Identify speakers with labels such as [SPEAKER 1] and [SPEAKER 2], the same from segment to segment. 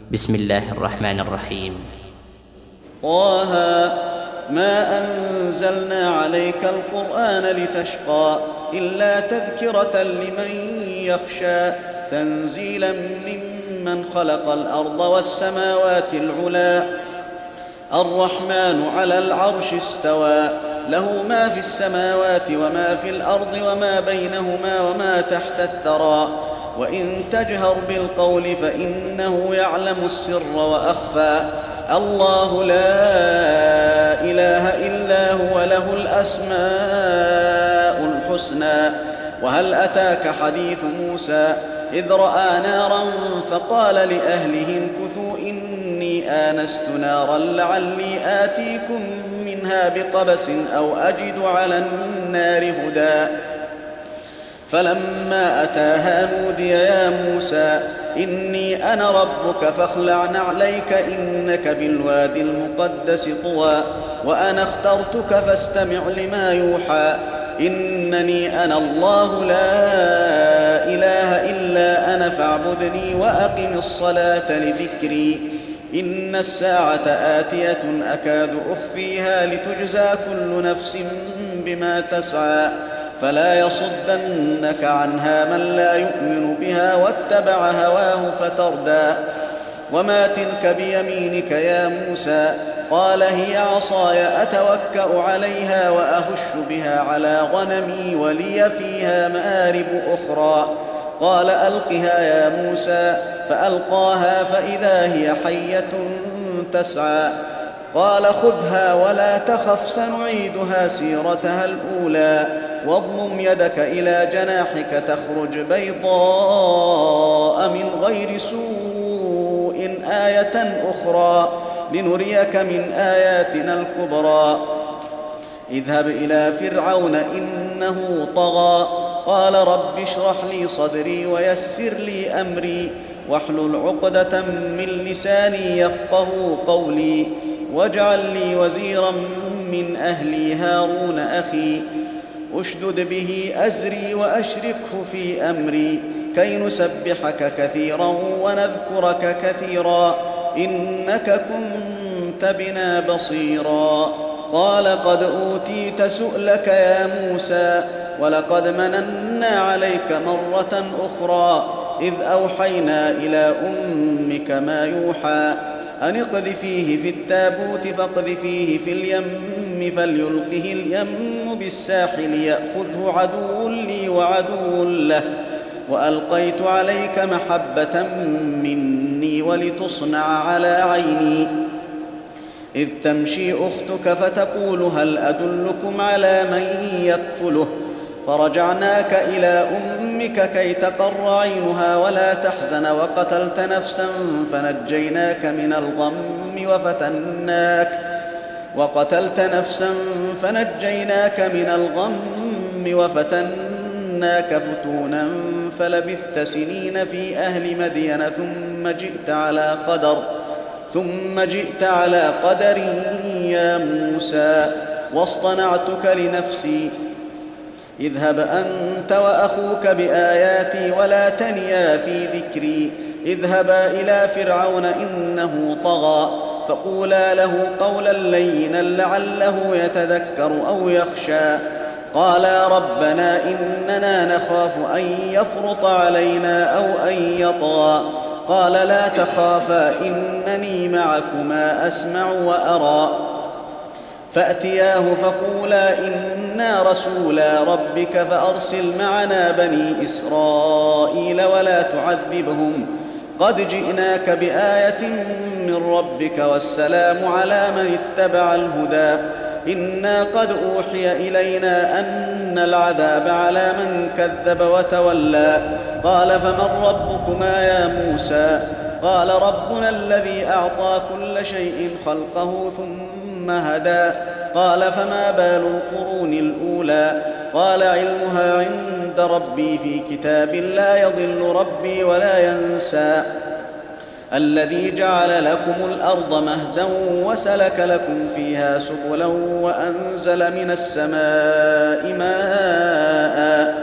[SPEAKER 1] بسم الله الرحمن الرحيم.
[SPEAKER 2] طه ما أنزلنا عليك القرآن لتشقى إلا تذكرة لمن يخشى تنزيلا ممن خلق الأرض والسماوات العلى الرحمن على العرش استوى له ما في السماوات وما في الأرض وما بينهما وما تحت الثرى وإن تجهر بالقول فإنه يعلم السر وأخفى الله لا إله إلا هو له الأسماء الحسنى وهل أتاك حديث موسى إذ رأى نارا فقال لأهلهم كثوا إني آنست نارا لعلي آتيكم منها بقبس أو أجد على النار هدى فلما أتاها نودي يا موسى إني أنا ربك فاخلع نعليك إنك بالواد المقدس طوى وأنا اخترتك فاستمع لما يوحى إنني أنا الله لا إله إلا أنا فاعبدني وأقم الصلاة لذكري إن الساعة آتية أكاد أخفيها لتجزى كل نفس بما تسعى فلا يصدنك عنها من لا يؤمن بها واتبع هواه فتردى وما تلك بيمينك يا موسى قال هي عصاي أتوكأ عليها وأهش بها على غنمي ولي فيها مآرب أخرى قال ألقها يا موسى فألقاها فإذا هي حية تسعى قال خذها ولا تخف سنعيدها سيرتها الأولى واضمم يدك إلى جناحك تخرج بيضاء من غير سوء آية أخرى لنريك من آياتنا الكبرى اذهب إلى فرعون إنه طغى قال رب اشرح لي صدري ويسر لي أمري واحلل عقدة من لساني يفقهوا قولي واجعل لي وزيرا من أهلي هارون أخي اشدد به أزري وأشركه في أمري كي نسبحك كثيرا ونذكرك كثيرا إنك كنت بنا بصيرا قال قد أوتيت سؤلك يا موسى ولقد مننا عليك مرة أخرى إذ أوحينا إلى أمك ما يوحى أن اقذفيه في التابوت فاقذفيه في اليم فليلقه اليم بالساحل يأخذه عدو لي وعدو له وألقيت عليك محبة مني ولتصنع على عيني إذ تمشي أختك فتقول هل أدلكم على من يكفله فرجعناك إلى أمك كي تقر عينها ولا تحزن وقتلت نفسا فنجيناك من الغم وفتناك فتونا فلبثت سنين في أهل مدين ثم جئت على قدر يا موسى واصطنعتك لنفسي اذهب أنت وأخوك بآياتي ولا تنيا في ذكري اذهبا إلى فرعون إنه طغى فقولا له قولا لينا لعله يتذكر أو يخشى قالا ربنا إننا نخاف أن يفرط علينا أو أن يطغى قال لا تخافا إنني معكما أسمع وأرى فأتياه فقولا إنا رسولا ربك فأرسل معنا بني إسرائيل ولا تعذبهم قد جئناك بآية من ربك والسلام على من اتبع الهدى إنا قد أوحي إلينا أن العذاب على من كذب وتولى قال فمن ربكما يا موسى قال ربنا الذي أعطى كل شيء خلقه ثم هدى قال فما بال القرون الأولى قال علمها عند ربي في كتاب لا يضل ربي ولا ينسى الذي جعل لكم الأرض مهدا وسلك لكم فيها سبلا وأنزل من السماء ماء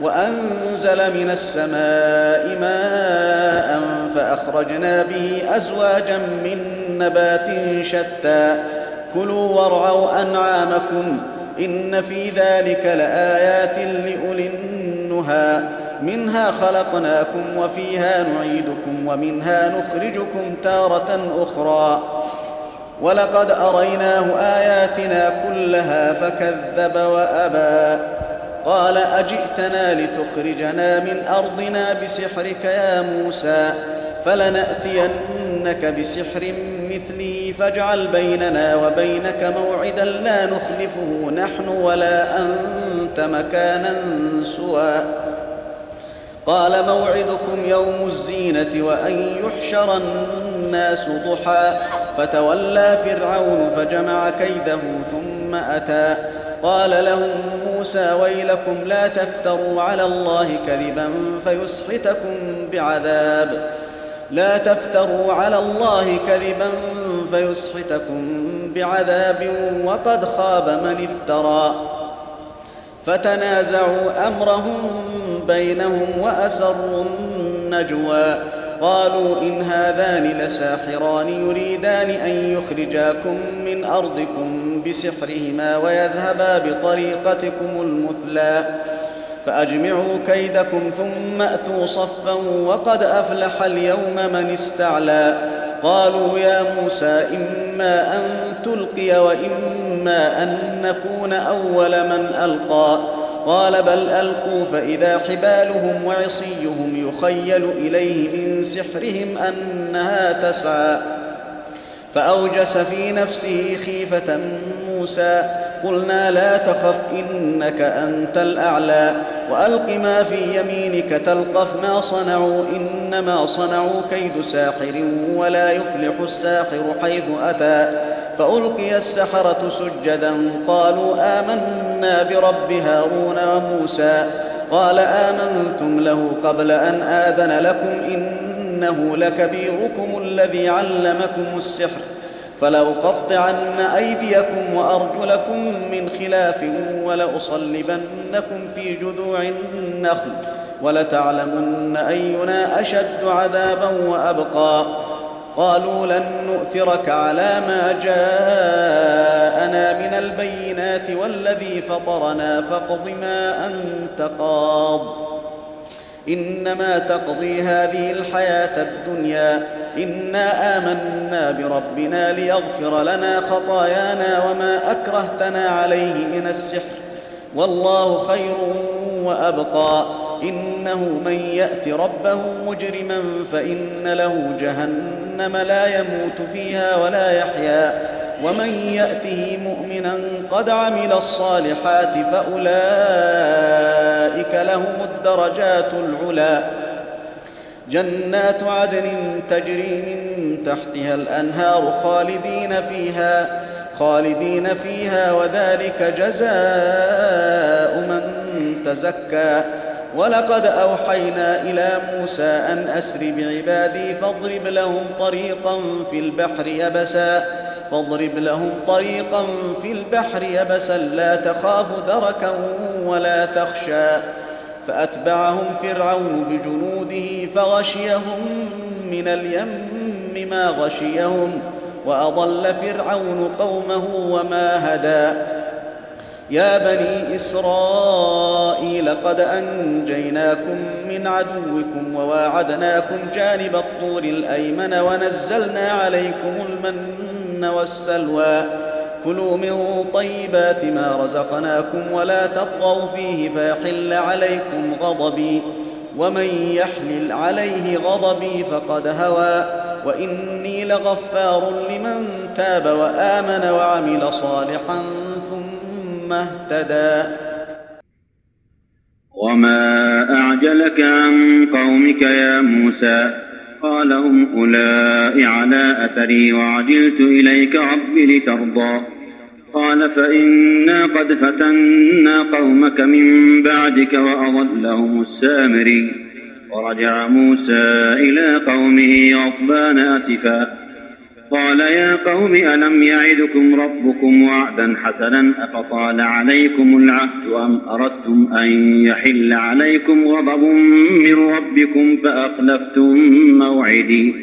[SPEAKER 2] وأنزل من السماء ماء فأخرجنا به أزواجا من نبات شتى كلوا وارعوا أنعامكم إن في ذلك لآيات لأولي النهى منها خلقناكم وفيها نعيدكم ومنها نخرجكم تارة أخرى ولقد أريناه آياتنا كلها فكذب وأبى قال أجئتنا لتخرجنا من أرضنا بسحرك يا موسى فلنأتينك بسحر مثله فاجعل بيننا وبينك موعدا لا نخلفه نحن ولا أنت مكانا سوى قال موعدكم يوم الزينة وأن يحشر الناس ضحى فتولى فرعون فجمع كيده ثم أتى قال لهم موسى ويلكم لا تفتروا على الله كذبا فيسحتكم بعذاب وقد خاب من افترى فتنازعوا أمرهم بينهم وأسروا النجوى قالوا إن هذان لساحران يريدان أن يخرجاكم من أرضكم بسحرهما ويذهبا بطريقتكم المثلى فأجمعوا كيدكم ثم أتوا صفا وقد أفلح اليوم من استعلى قالوا يا موسى إما أن تلقي وإما أن نكون أول من ألقى قال بل ألقوا فإذا حبالهم وعصيهم يخيل إليه من سحرهم أنها تسعى فأوجس في نفسه خيفة موسى قلنا لا تخف إنك أنت الأعلى وألق ما في يمينك تلقف ما صنعوا إنما صنعوا كيد ساحر ولا يفلح الساحر حيث أتى فألقي السحرة سجدا قالوا آمنا برب هارون وموسى قال آمنتم له قبل أن آذن لكم إنه لكبيركم الذي علمكم السحر فلأقطعن أيديكم وأرجلكم من خلاف ولأصلبنكم في جذوع النخل ولتعلمن أينا أشد عذابا وأبقى قالوا لن نؤثرك على ما جاءنا من البينات والذي فطرنا فاقض ما أنت قاض إنما تقضي هذه الحياة الدنيا إنا آمنا بربنا ليغفر لنا خطايانا وما أكرهتنا عليه من السحر والله خير وأبقى إنه من يأت ربه مجرما فإن له جهنم لا يموت فيها ولا يحيا ومن يأته مؤمنا قد عمل الصالحات فأولئك لهم الدرجات العلى جنات عدن تجري من تحتها الأنهار خالدين فيها وذلك جزاء من تزكى ولقد أوحينا إلى موسى أن أسر بعبادي فاضرب لهم طريقا في البحر يبسا لا تخاف دركا ولا تخشى فأتبعهم فرعون بجنوده فغشيهم من اليم ما غشيهم وأضل فرعون قومه وما هدى يا بني إسرائيل قد أنجيناكم من عدوكم وواعدناكم جانب الطور الأيمن ونزلنا عليكم المن والسلوى كلوا من طيبات ما رزقناكم ولا تطغوا فيه فيحل عليكم غضبي ومن يحلل عليه غضبي فقد هوى وإني لغفار لمن تاب وآمن وعمل صالحا ثم اهتدى
[SPEAKER 3] وما أعجلك عن قومك يا موسى قال هم أولئك على أثري وعجلت إليك رب لترضى قال فإنا قد فتنا قومك من بعدك وأضلهم السامري ورجع موسى إلى قومه غضبان أسفا قال يا قوم ألم يعدكم ربكم وعدا حسنا أفطال عليكم العهد أم أردتم أن يحل عليكم غضب من ربكم فأخلفتم موعدي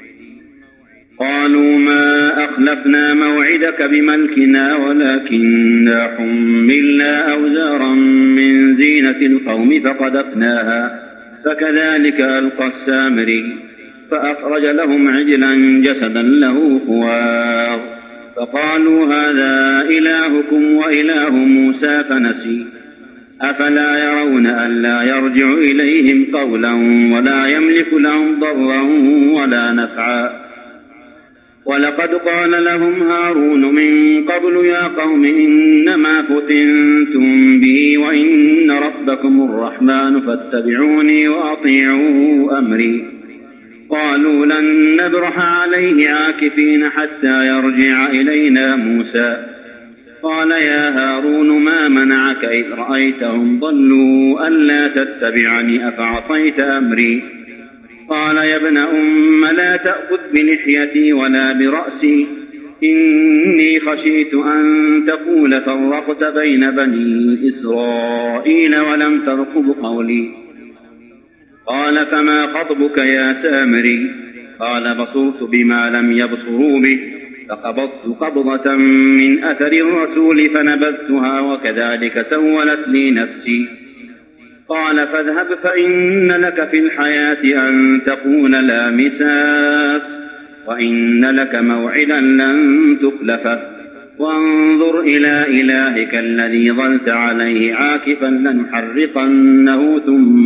[SPEAKER 3] قالوا ما أخلفنا موعدك بملكنا ولكننا حملنا أوزارا من زينة القوم فقذفناها فكذلك ألقى السامري فأخرج لهم عجلا جسدا له خوار فقالوا هذا إلهكم وإله موسى فنسي أفلا يرون ألا يرجع إليهم قولا ولا يملك لهم ضرا ولا نفعا ولقد قال لهم هارون من قبل يا قوم إنما فتنتم به وإن ربكم الرحمن فاتبعوني وأطيعوا أمري قالوا لن نبرح عليه عاكفين حتى يرجع إلينا موسى قال يا هارون ما منعك إذ رأيتهم ضلوا ألا تتبعني أفعصيت أمري قال يا ابن أم لا تأخذ بلحيتي ولا برأسي إني خشيت أن تقول فرقت بين بني إسرائيل ولم ترقب قولي قال فما خطبك يا سامري قال بصرت بما لم يبصروا به فقبضت قبضة من أثر الرسول فنبذتها وكذلك سولت لي نفسي قال فاذهب فإن لك في الحياة أن تقول لا مساس وإن لك موعدا لن تخلفه وانظر إلى إلهك الذي ظلت عليه عاكفا لنحرقنه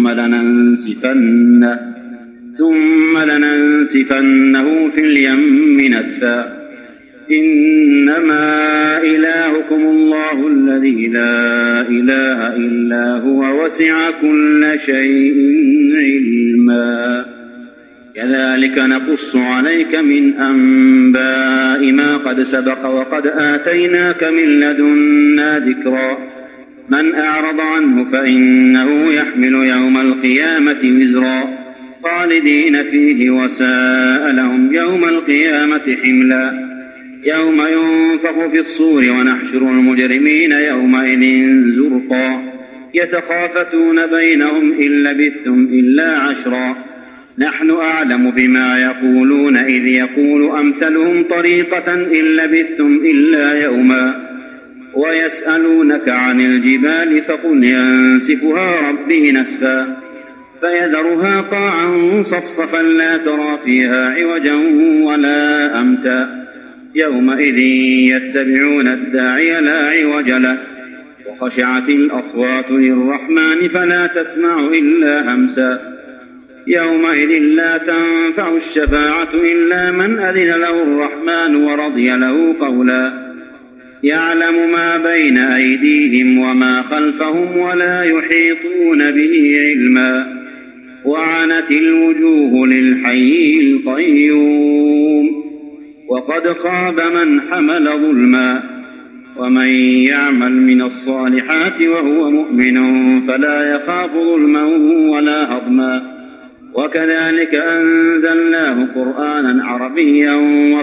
[SPEAKER 3] ثم لننسفنه في اليم نسفا إنما إلهكم الله الذي لا إله إلا هو وسع كل شيء علما كذلك نقص عليك من أنباء ما قد سبق وقد آتيناك من لدنا ذكرا من أعرض عنه فإنه يحمل يوم القيامة وزرا خالدين فيه وساء لهم يوم القيامة حملا يوم ينفخ في الصور ونحشر المجرمين يومئذ زرقا يتخافتون بينهم إن لبثتم إلا عشرا نحن أعلم بما يقولون إذ يقول أمثلهم طريقة إن لبثتم إلا يوما ويسألونك عن الجبال فقل ينسفها ربي نسفا فيذرها قاعا صفصفا لا ترى فيها عوجا ولا أمتا يومئذ يتبعون الداعي لا عوج له وخشعت الأصوات للرحمن فلا تسمع إلا همسا يومئذ لا تنفع الشفاعة إلا من أذن له الرحمن ورضي له قولا يعلم ما بين أيديهم وما خلفهم ولا يحيطون به علما وعنت الوجوه للحي القيوم وقد خاب من حمل ظلما ومن يعمل من الصالحات وهو مؤمن فلا يخاف ظلما ولا هضما وكذلك أنزلناه قرآنا عربيا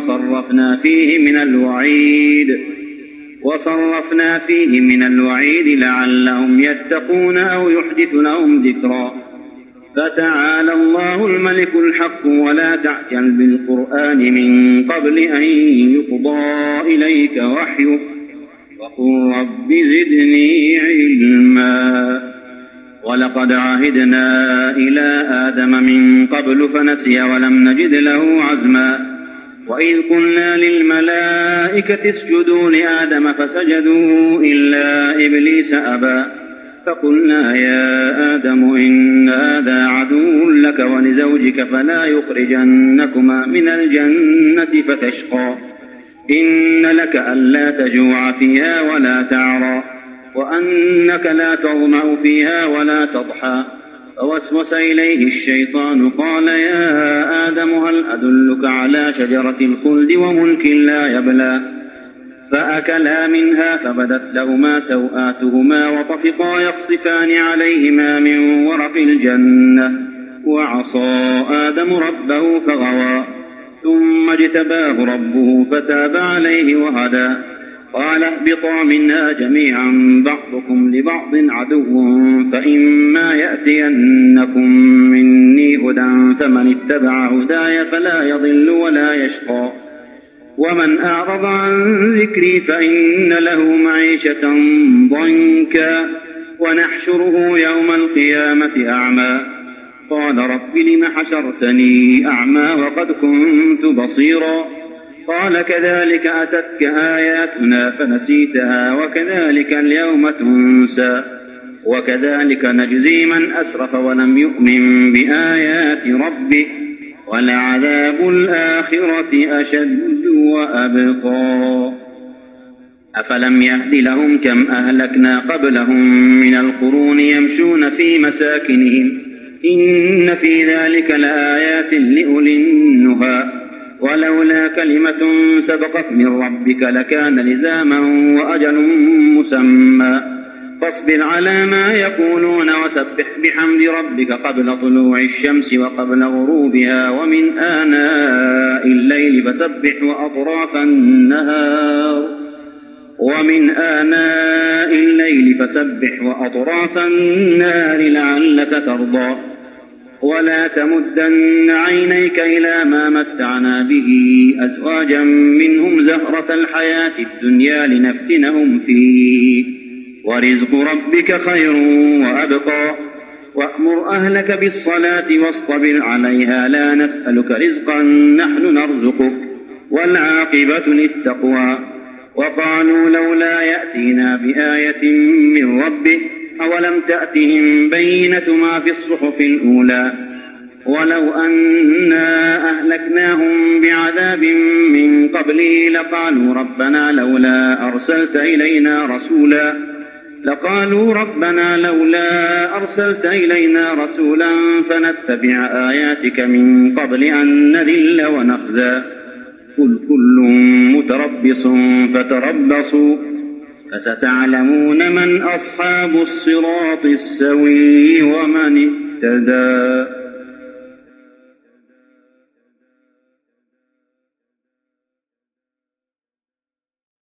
[SPEAKER 3] وصرفنا فيه من الوعيد لعلهم يتقون أو يحدث لهم ذكرا فتعالى الله الملك الحق ولا تعجل بالقرآن من قبل أن يقضى إليك وحيه وقل رب زدني علما ولقد عهدنا إلى آدم من قبل فنسي ولم نجد له عزما وإذ قلنا للملائكة اسجدوا لآدم فسجدوا إلا إبليس أبى فقلنا يا آدم إن هذا عدو لك ولزوجك فلا يخرجنكما من الجنة فتشقى إن لك ألا تجوع فيها ولا تعرى وأنك لا تظمأ فيها ولا تضحى فوسوس إليه الشيطان قال يا آدم هل أدلك على شجرة الخلد وملك لا يبلى فأكلا منها فبدت لهما سوآتهما وطفقا يخصفان عليهما من ورق الجنة وعصى آدم ربه فغوى ثم اجتباه ربه فتاب عليه وهدى. قال اهبطا منها جميعا بعضكم لبعض عدو فإما يأتينكم مني هدى فمن اتبع هداي فلا يضل ولا يشقى ومن أعرض عن ذكري فإن له معيشة ضنكا ونحشره يوم القيامة أعمى. قال رب لم حشرتني أعمى وقد كنت بصيرا. قال كذلك أتتك آياتنا فنسيتها وكذلك اليوم تنسى وكذلك نجزي من أسرف ولم يؤمن بآيات ربه ولعذاب الآخرة أشد وأبقى. أفلم يهد لهم كم أهلكنا قبلهم من القرون يمشون في مساكنهم إن في ذلك لآيات لأولي النهى ولولا كلمة سبقت من ربك لكان لزاما وأجل مسمى. فاصبر على ما يقولون وسبح بحمد ربك قبل طلوع الشمس وقبل غروبها ومن آناء الليل فسبح وأطراف النهار لعلك ترضى. ولا تمدن عينيك إلى ما متعنا به أزواجا منهم زهرة الحياة الدنيا لنفتنهم فيه ورزق ربك خير وأبقى. وأمر أهلك بالصلاة واصطبر عليها لا نسألك رزقا نحن نرزقك والعاقبة للتقوى. وقالوا لولا يأتينا بآية من ربه أولم تأتهم بينة ما في الصحف الأولى ولو أنا أهلكناهم بعذاب من قبله لقالوا ربنا لولا أرسلت إلينا رسولا فنتبع آياتك من قبل أن نذل ونخزى. قل كل متربص فتربصوا فستعلمون من أصحاب الصراط السوي ومن اهتدى.